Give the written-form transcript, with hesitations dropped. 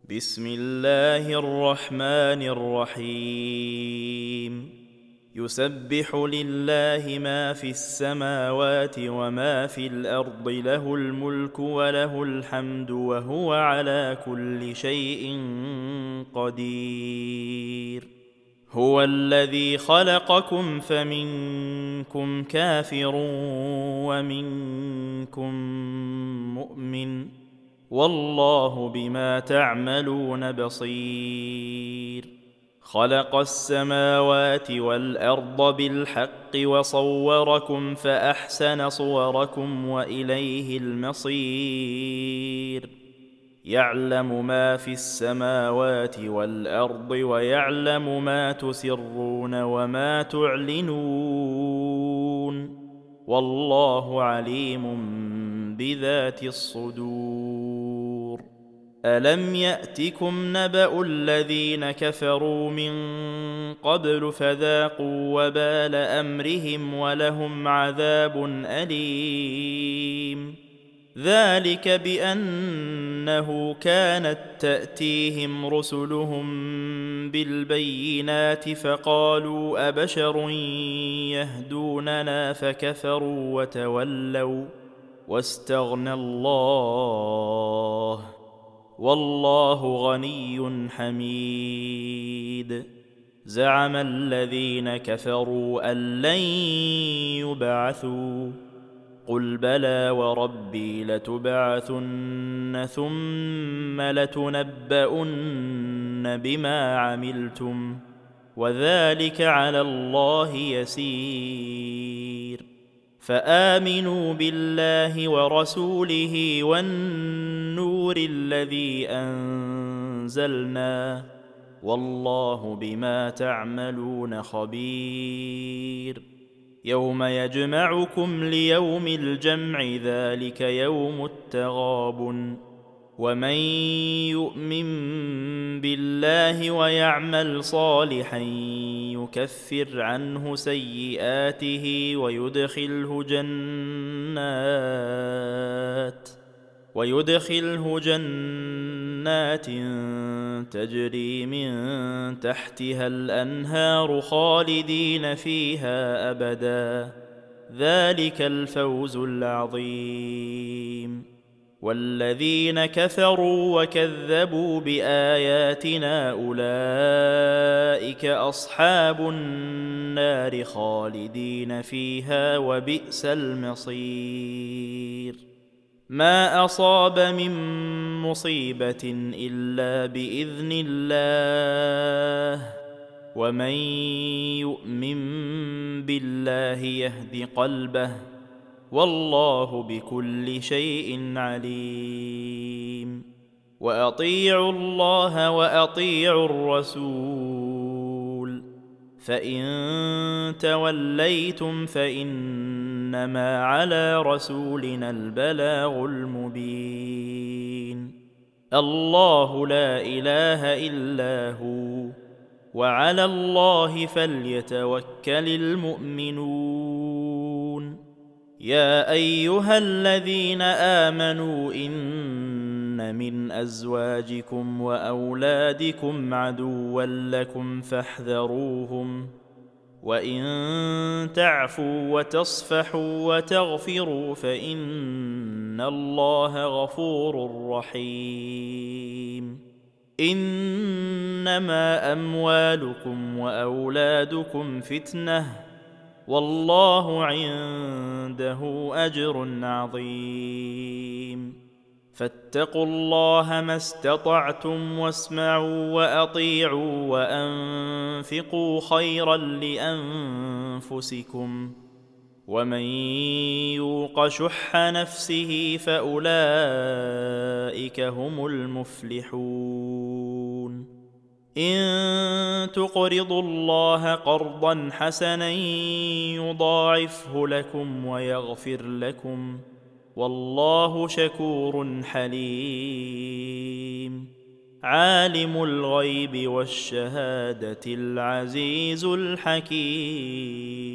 بسم الله الرحمن الرحيم يسبح لله ما في السماوات وما في الأرض له الملك وله الحمد وهو على كل شيء قدير هو الذي خلقكم فمنكم كافر ومنكم مؤمن والله بما تعملون بصير خلق السماوات والأرض بالحق وصوركم فأحسن صوركم وإليه المصير يعلم ما في السماوات والأرض ويعلم ما تسرون وما تعلنون والله عليم بذات الصدور ألم يأتكم نبأ الذين كفروا من قبل فذاقوا وبال أمرهم ولهم عذاب أليم ذلك بأنه كانت تأتيهم رسلهم بالبينات فقالوا أبشر يهدوننا فكفروا وتولوا واستغنى الله والله غني حميد زعم الذين كفروا أن لن يبعثوا قل بلى وربي لتبعثن ثم لتنبؤن بما عملتم وذلك على الله يسير فآمنوا بالله ورسوله والنور الذي أنزلنا والله بما تعملون خبير يوم يجمعكم ليوم الجمع ذلك يوم التغابن ومن يؤمن بالله ويعمل صالحا يكفر عنه سيئاته ويدخله جنات تجري من تحتها الأنهار خالدين فيها أبدا ذلك الفوز العظيم والذين كفروا وكذبوا بآياتنا أولئك أصحاب النار خالدين فيها وبئس المصير ما أصاب من مصيبة إلا بإذن الله ومن يؤمن بالله يهد قلبه والله بكل شيء عليم وأطيعوا الله وأطيعوا الرسول فإن توليتم فإنما على رسولنا البلاغ المبين الله لا إله إلا هو وعلى الله فليتوكل المؤمنون يا أيها الذين آمنوا إن من أزواجكم وأولادكم عدوا لكم فاحذروهم وإن تعفوا وتصفحوا وتغفروا فإن الله غفور رحيم إنما أموالكم وأولادكم فتنة والله عنده أجر عظيم فاتقوا الله ما استطعتم واسمعوا وأطيعوا وأنفقوا خيرا لأنفسكم ومن يوق شح نفسه فأولئك هم المفلحون إن تقرضوا الله قرضا حسنا يضاعفه لكم ويغفر لكم والله شكور حليم عالم الغيب والشهادة العزيز الحكيم